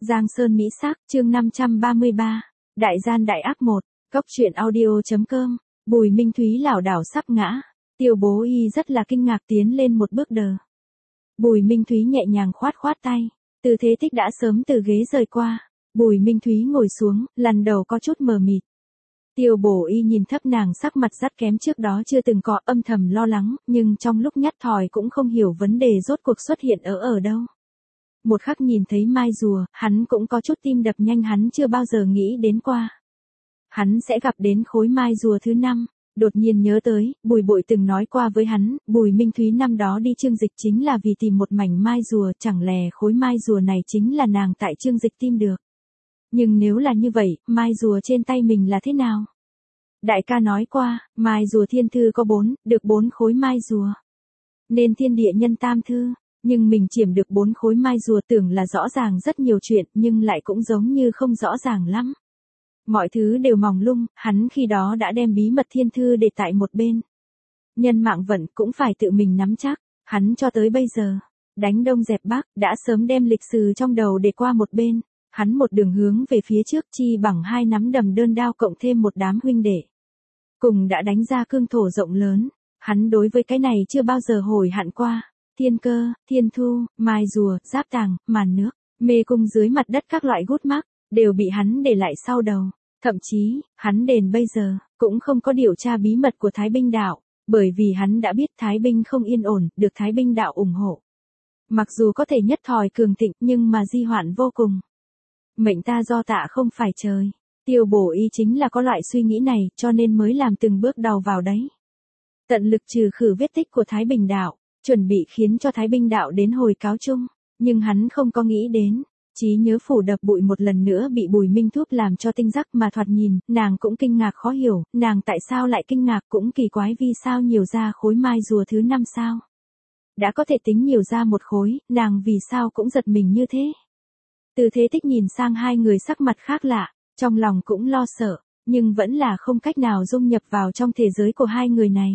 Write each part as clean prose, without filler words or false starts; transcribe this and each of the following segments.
Giang Sơn Mỹ Sắc, chương 533. Đại gian đại ác 1. Cốc truyện audio.com. Bùi Minh Thúy lảo đảo sắp ngã. Tiêu Bố Y rất là kinh ngạc tiến lên một bước đờ. Bùi Minh Thúy nhẹ nhàng khoát khoát tay. Từ Thế Tích đã sớm từ ghế rời qua. Bùi Minh Thúy ngồi xuống, lần đầu có chút mờ mịt. Tiêu Bố Y nhìn thấp nàng sắc mặt rất kém trước đó chưa từng có, âm thầm lo lắng, nhưng trong lúc nhất thời cũng không hiểu vấn đề rốt cuộc xuất hiện ở đâu. Một khắc nhìn thấy mai rùa, hắn cũng có chút tim đập nhanh, hắn chưa bao giờ nghĩ đến qua. Hắn sẽ gặp đến khối mai rùa thứ 5, đột nhiên nhớ tới, Bùi Bội từng nói qua với hắn, Bùi Minh Thúy năm đó đi Chương Dịch chính là vì tìm một mảnh mai rùa, chẳng lẽ khối mai rùa này chính là nàng tại Chương Dịch tìm được. Nhưng nếu là như vậy, mai rùa trên tay mình là thế nào? Đại ca nói qua, mai rùa thiên thư có 4, được 4 khối mai rùa. Nên thiên địa nhân tam thư. Nhưng mình chiếm được 4 khối mai rùa, tưởng là rõ ràng rất nhiều chuyện, nhưng lại cũng giống như không rõ ràng lắm. Mọi thứ đều mỏng lung, hắn khi đó đã đem bí mật thiên thư để tại một bên. Nhân mạng vận cũng phải tự mình nắm chắc, hắn cho tới bây giờ, đánh đông dẹp bắc, đã sớm đem lịch sử trong đầu để qua một bên. Hắn một đường hướng về phía trước, chi bằng 2 nắm đầm đơn đao cộng thêm một đám huynh đệ. Cùng đã đánh ra cương thổ rộng lớn, hắn đối với cái này chưa bao giờ hối hận qua. Thiên cơ, thiên thu, mai rùa, giáp tàng, màn nước, mê cung dưới mặt đất các loại gút mắc, đều bị hắn để lại sau đầu. Thậm chí, hắn đến bây giờ, cũng không có điều tra bí mật của Thái Binh đạo, bởi vì hắn đã biết Thái Binh không yên ổn, được Thái Binh đạo ủng hộ. Mặc dù có thể nhất thời cường thịnh, nhưng mà di hoạn vô cùng. Mệnh ta do tạ không phải trời. Tiêu Bố Y chính là có loại suy nghĩ này, cho nên mới làm từng bước đầu vào đấy. Tận lực trừ khử vết tích của Thái Bình đạo. Chuẩn bị khiến cho Thái Binh đạo đến hồi cáo chung, nhưng hắn không có nghĩ đến, trí nhớ phủ đập bụi một lần nữa bị Bùi Minh Thúc làm cho tinh giắc, mà thoạt nhìn, nàng cũng kinh ngạc khó hiểu, nàng tại sao lại kinh ngạc, cũng kỳ quái vì sao nhiều ra khối mai rùa thứ 5 sao. Đã có thể tính nhiều ra một khối, nàng vì sao cũng giật mình như thế. Từ Thế Tích nhìn sang hai người sắc mặt khác lạ, trong lòng cũng lo sợ, nhưng vẫn là không cách nào dung nhập vào trong thế giới của hai người này.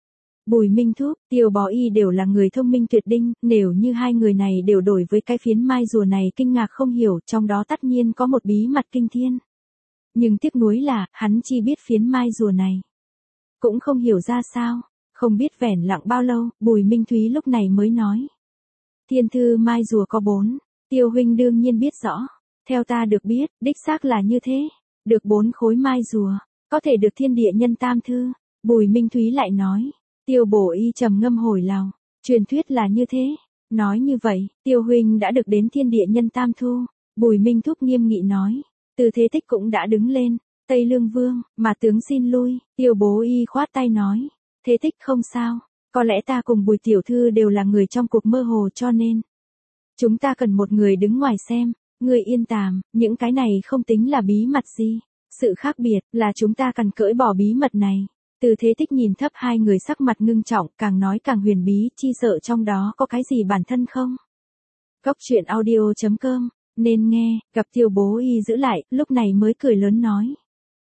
Bùi Minh Thúc, Tiêu Bó Y đều là người thông minh tuyệt đỉnh, nếu như hai người này đều đổi với cái phiến mai rùa này kinh ngạc không hiểu, trong đó tất nhiên có một bí mật kinh thiên. Nhưng tiếc nuối là, hắn chỉ biết phiến mai rùa này. Cũng không hiểu ra sao, không biết vẻn lặng bao lâu, Bùi Minh Thúy lúc này mới nói. Thiên thư mai rùa có 4, Tiêu huynh đương nhiên biết rõ. Theo ta được biết, đích xác là như thế. Được 4 khối mai rùa, có thể được thiên địa nhân tam thư. Bùi Minh Thúy lại nói. Tiêu Bố Y trầm ngâm hồi lòng, truyền thuyết là như thế. Nói như vậy, Tiêu huynh đã được đến thiên địa nhân tam thu. Bùi Minh Thúc nghiêm nghị nói. Từ Thế Tích cũng đã đứng lên. Tây Lương Vương, mà tướng xin lui. Tiêu Bố Y khoát tay nói. Thế Tích không sao. Có lẽ ta cùng Bùi tiểu thư đều là người trong cuộc mơ hồ, cho nên chúng ta cần một người đứng ngoài xem. Người yên tàm, những cái này không tính là bí mật gì. Sự khác biệt là chúng ta cần cởi bỏ bí mật này. Từ Thế Tích nhìn thấp hai người sắc mặt ngưng trọng, càng nói càng huyền bí, chi sợ trong đó có cái gì bản thân không. Cốc truyện audio.com, nên nghe, gặp Tiêu Bố Y giữ lại, lúc này mới cười lớn nói.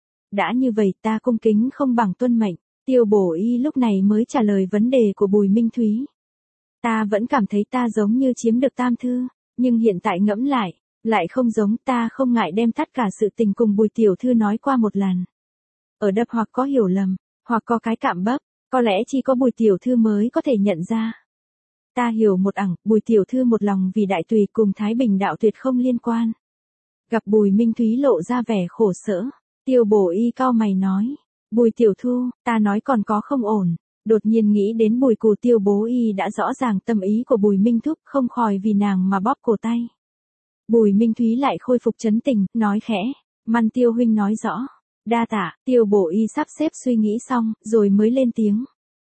Đã như vậy ta cung kính không bằng tuân mệnh. Tiêu Bố Y lúc này mới trả lời vấn đề của Bùi Minh Thúy. Ta vẫn cảm thấy ta giống như chiếm được tam thư, nhưng hiện tại ngẫm lại không giống, ta không ngại đem tất cả sự tình cùng Bùi tiểu thư nói qua một lần. Ở đập hoặc có hiểu lầm, hoặc có cái cạm bấp, có lẽ chỉ có Bùi tiểu thư mới có thể nhận ra. Ta hiểu một ẳng, Bùi tiểu thư một lòng vì đại tùy cùng Thái Bình đạo tuyệt không liên quan. Gặp Bùi Minh Thúy lộ ra vẻ khổ sở, Tiêu Bố Y cau mày nói. Bùi tiểu thư, ta nói còn có không ổn. Đột nhiên nghĩ đến Bùi Cù, Tiêu Bố Y đã rõ ràng tâm ý của Bùi Minh Thúc, không khỏi vì nàng mà bóp cổ tay. Bùi Minh Thúy lại khôi phục trấn tình, nói khẽ. Măn Tiêu huynh nói rõ. Đa tạ. Tiêu Bố Y sắp xếp suy nghĩ xong, rồi mới lên tiếng.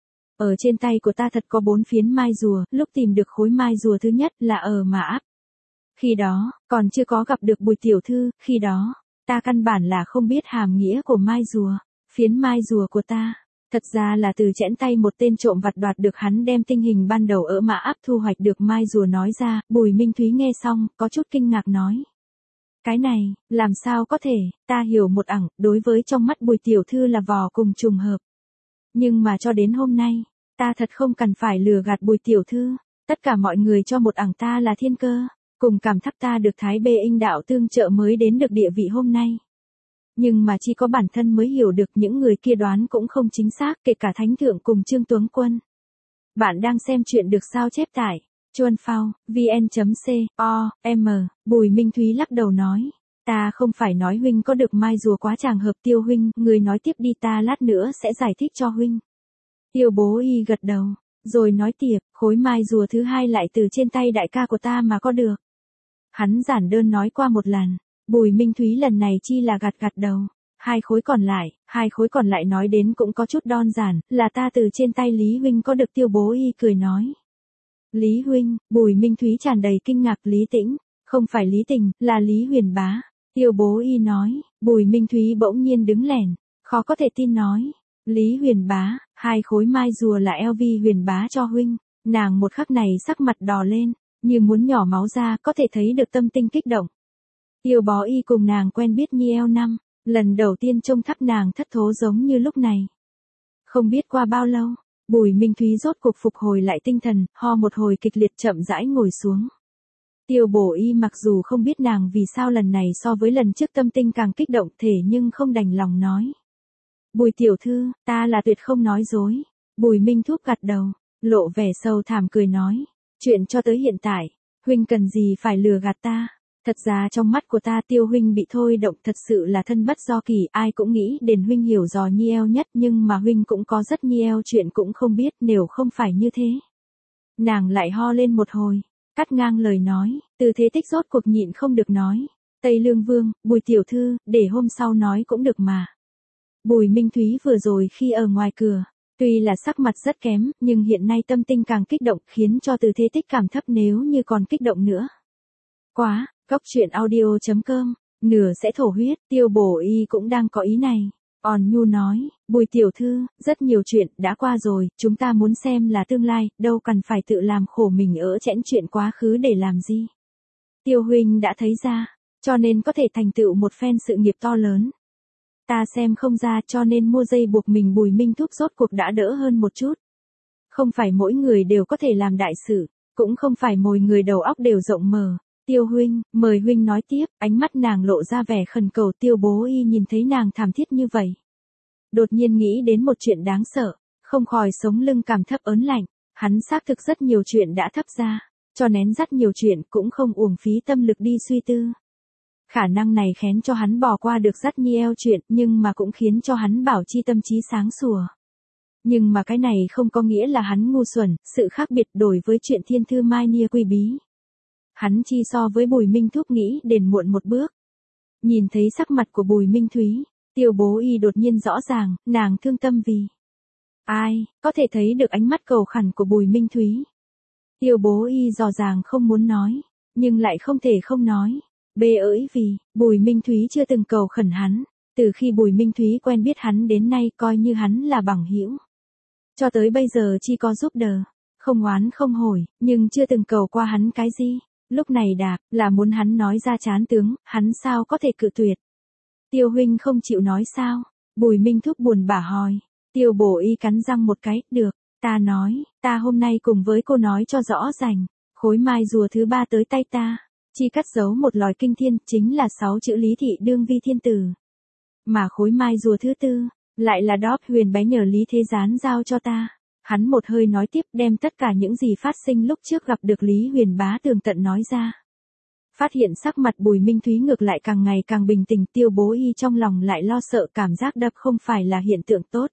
Ở trên tay của ta thật có 4 phiến mai rùa, lúc tìm được khối mai rùa thứ nhất là ở Mã Áp. Khi đó, còn chưa có gặp được Bùi tiểu thư, khi đó, ta căn bản là không biết hàm nghĩa của mai rùa. Phiến mai rùa của ta, thật ra là từ chẽn tay một tên trộm vặt đoạt được, hắn đem tình hình ban đầu ở Mã Áp thu hoạch được mai rùa nói ra. Bùi Minh Thúy nghe xong, có chút kinh ngạc nói. Cái này, làm sao có thể, ta hiểu một ẳng, đối với trong mắt Bùi tiểu thư là vò cùng trùng hợp. Nhưng mà cho đến hôm nay, ta thật không cần phải lừa gạt Bùi tiểu thư, tất cả mọi người cho một ẳng ta là thiên cơ, cùng cảm thắc ta được Thái Bê Inh đạo tương trợ mới đến được địa vị hôm nay. Nhưng mà chỉ có bản thân mới hiểu được, những người kia đoán cũng không chính xác, kể cả Thánh Thượng cùng Trương Tuấn Quân. Bạn đang xem chuyện được sao chép tại Chuan Phao, vn.com. Bùi Minh Thúy lắc đầu nói. Ta không phải nói huynh có được mai rùa quá chàng hợp. Tiêu huynh, người nói tiếp đi, ta lát nữa sẽ giải thích cho huynh. Tiêu bố y gật đầu, rồi nói tiếp, khối mai rùa thứ hai lại từ trên tay đại ca của ta mà có được. Hắn giản đơn nói qua một lần. Bùi Minh Thúy lần này chi là gật đầu. Hai khối còn lại nói đến cũng có chút đơn giản, là ta từ trên tay Lý huynh có được. Tiêu bố y cười nói. Lý huynh, Bùi Minh Thúy tràn đầy kinh ngạc. Lý Tĩnh, không phải Lý Tình, là Lý Huyền Bá. Tiêu bố y nói. Bùi Minh Thúy bỗng nhiên đứng lẻn, khó có thể tin nói. Lý Huyền Bá, hai khối mai rùa là LV Huyền Bá cho huynh. Nàng một khắc này sắc mặt đỏ lên, như muốn nhỏ máu ra, có thể thấy được tâm tình kích động. Tiêu bó y cùng nàng quen biết nhiều năm, lần đầu tiên trông thắp nàng thất thố giống như lúc này. Không biết qua bao lâu, Bùi Minh Thúy rốt cuộc phục hồi lại tinh thần, ho một hồi kịch liệt chậm rãi ngồi xuống. Tiêu bổ y mặc dù không biết nàng vì sao lần này so với lần trước tâm tình càng kích động thể, nhưng không đành lòng nói. Bùi tiểu thư, ta là tuyệt không nói dối. Bùi Minh Thúc gật đầu, lộ vẻ sâu thẳm cười nói. Chuyện cho tới hiện tại, huynh cần gì phải lừa gạt ta. Thật ra trong mắt của ta Tiêu huynh bị thôi động thật sự là thân bất do kỳ, ai cũng nghĩ đến huynh hiểu rõ nhiều nhất, nhưng mà huynh cũng có rất nhiều chuyện cũng không biết, nếu không phải như thế. Nàng lại ho lên một hồi, cắt ngang lời nói, Từ Thế Tích rốt cuộc nhịn không được nói. Tây Lương Vương, Bùi tiểu thư, để hôm sau nói cũng được mà. Bùi Minh Thúy vừa rồi khi ở ngoài cửa, tuy là sắc mặt rất kém, nhưng hiện nay tâm tình càng kích động, khiến cho Từ Thế Tích cảm thấp nếu như còn kích động nữa. Quá, Cốc truyện audio.com, nửa sẽ thổ huyết. Tiêu bổ y cũng đang có ý này. Nhu nói, Bùi tiểu thư, rất nhiều chuyện đã qua rồi, chúng ta muốn xem là tương lai, đâu cần phải tự làm khổ mình ở chẽn chuyện quá khứ để làm gì. Tiêu huynh đã thấy ra, cho nên có thể thành tựu một phen sự nghiệp to lớn. Ta xem không ra, cho nên mua dây buộc mình. Bùi Minh Thúc rốt cuộc đã đỡ hơn một chút. Không phải mỗi người đều có thể làm đại sự, cũng không phải mỗi người đầu óc đều rộng mở. Tiêu huynh, mời huynh nói tiếp. Ánh mắt nàng lộ ra vẻ khẩn cầu. Tiêu bố y nhìn thấy nàng thảm thiết như vậy, đột nhiên nghĩ đến một chuyện đáng sợ, không khỏi sống lưng cảm thấp ớn lạnh. Hắn xác thực rất nhiều chuyện đã thấp ra, cho nén rất nhiều chuyện cũng không uổng phí tâm lực đi suy tư. Khả năng này khiến cho hắn bỏ qua được rất nhiều chuyện, nhưng mà cũng khiến cho hắn bảo chi tâm trí sáng sủa. Nhưng mà cái này không có nghĩa là hắn ngu xuẩn, sự khác biệt đối với chuyện thiên thư mai nia quy bí. Hắn chi so với Bùi Minh Thúc nghĩ đến muộn một bước. Nhìn thấy sắc mặt của Bùi Minh Thúy, Tiêu bố y đột nhiên rõ ràng, nàng thương tâm vì ai, có thể thấy được ánh mắt cầu khẩn của Bùi Minh Thúy. Tiêu bố y rõ ràng không muốn nói, nhưng lại không thể không nói. Vì Bùi Minh Thúy chưa từng cầu khẩn hắn, từ khi Bùi Minh Thúy quen biết hắn đến nay coi như hắn là bằng hữu. Cho tới bây giờ chỉ có giúp đỡ, không oán không hối, nhưng chưa từng cầu qua hắn cái gì. Lúc này đạp, là muốn hắn nói ra chán tướng, hắn sao có thể cự tuyệt. Tiêu huynh không chịu nói sao? Bùi Minh Thúc buồn bã hỏi. Tiêu bổ y cắn răng một cái, được, ta nói, ta hôm nay cùng với cô nói cho rõ ràng, khối mai rùa thứ ba tới tay ta, chỉ cắt dấu một lòi kinh thiên, chính là 6 chữ Lý thị đương vi thiên tử. Mà khối mai rùa thứ tư, lại là đóp huyền bé nhờ Lý Thế Gián giao cho ta. Hắn một hơi nói tiếp, đem tất cả những gì phát sinh lúc trước gặp được Lý Huyền Bá tường tận nói ra. Phát hiện sắc mặt Bùi Minh Thúy ngược lại càng ngày càng bình tĩnh. Tiêu bố y trong lòng lại lo sợ, cảm giác đập không phải là hiện tượng tốt.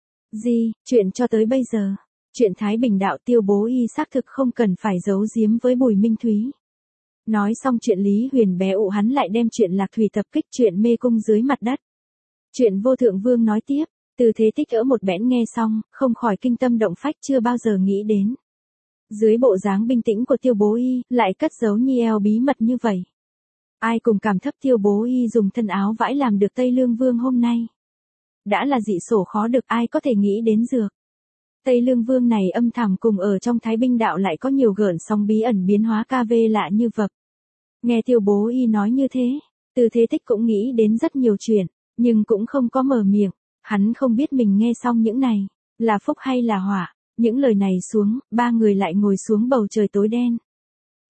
Chuyện cho tới bây giờ, chuyện Thái Bình đạo Tiêu bố y xác thực không cần phải giấu giếm với Bùi Minh Thúy. Nói xong chuyện Lý Huyền bé ụ, hắn lại đem chuyện Lạc Thủy tập kích, chuyện mê cung dưới mặt đất, chuyện Vô Thượng Vương nói tiếp. Từ Thế Tích ở một bẽn nghe xong, không khỏi kinh tâm động phách, chưa bao giờ nghĩ đến. Dưới bộ dáng bình tĩnh của Tiêu bố y, lại cất giấu nhiều bí mật như vậy. Ai cùng cảm thấp Tiêu bố y dùng thân áo vải làm được Tây Lương Vương hôm nay. Đã là dị sổ khó được, ai có thể nghĩ đến dược. Tây Lương Vương này âm thầm cùng ở trong Thái Bình đạo lại có nhiều gợn sóng bí ẩn biến hóa KV lạ như vật. Nghe Tiêu bố y nói như thế, Từ Thế Tích cũng nghĩ đến rất nhiều chuyện, nhưng cũng không có mở miệng. Hắn không biết mình nghe xong những này, là phúc hay là họa. Những lời này xuống, ba người lại ngồi xuống bầu trời tối đen.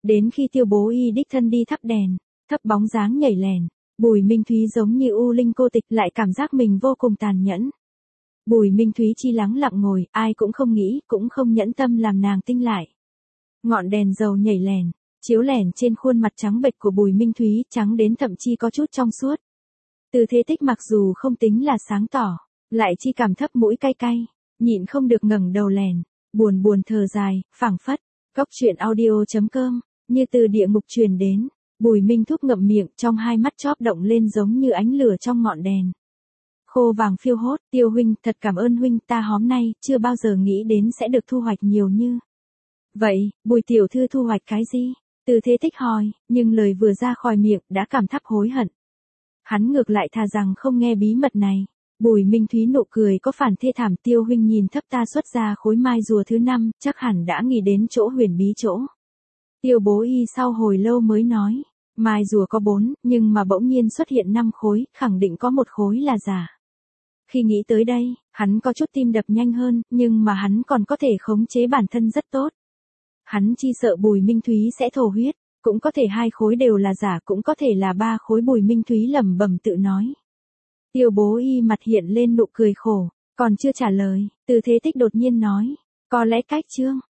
Đến khi Tiêu Bố Y đích thân đi thắp đèn, thấp bóng dáng nhảy lèn, Bùi Minh Thúy giống như u linh cô tịch lại cảm giác mình vô cùng tàn nhẫn. Bùi Minh Thúy chỉ lắng lặng ngồi, ai cũng không nghĩ, cũng không nhẫn tâm làm nàng tinh lại. Ngọn đèn dầu nhảy lèn, chiếu lèn trên khuôn mặt trắng bệch của Bùi Minh Thúy, trắng đến thậm chí có chút trong suốt. Từ Thế Tích mặc dù không tính là sáng tỏ, lại chi cảm thấp mũi cay cay, nhịn không được ngẩng đầu lèn, buồn buồn thở dài, phảng phất. Cốc truyện audio.com, như từ địa ngục truyền đến, Bùi Minh Thúc ngậm miệng, trong hai mắt chóp động lên giống như ánh lửa trong ngọn đèn. Khô vàng phiêu hốt, Tiêu huynh, thật cảm ơn huynh, ta hôm nay chưa bao giờ nghĩ đến sẽ được thu hoạch nhiều như. Vậy, Bùi tiểu thư thu hoạch cái gì? Từ Thế Tích hỏi, nhưng lời vừa ra khỏi miệng đã cảm thắp hối hận. Hắn ngược lại thà rằng không nghe bí mật này. Bùi Minh Thúy nụ cười có phản thê thảm, Tiêu huynh nhìn thấp ta xuất ra khối mai rùa thứ 5, chắc hẳn đã nghĩ đến chỗ huyền bí chỗ. Tiêu Bố Y sau hồi lâu mới nói, mai rùa có 4, nhưng mà bỗng nhiên xuất hiện 5 khối, khẳng định có một khối là giả. Khi nghĩ tới đây, hắn có chút tim đập nhanh hơn, nhưng mà hắn còn có thể khống chế bản thân rất tốt. Hắn chi sợ Bùi Minh Thúy sẽ thổ huyết, cũng có thể 2 khối đều là giả, cũng có thể là 3 khối, Bùi Minh Thúy lẩm bẩm tự nói. Tiêu Bố Y mặt hiện lên nụ cười khổ, còn chưa trả lời, Từ Thế Tích đột nhiên nói, có lẽ cách chương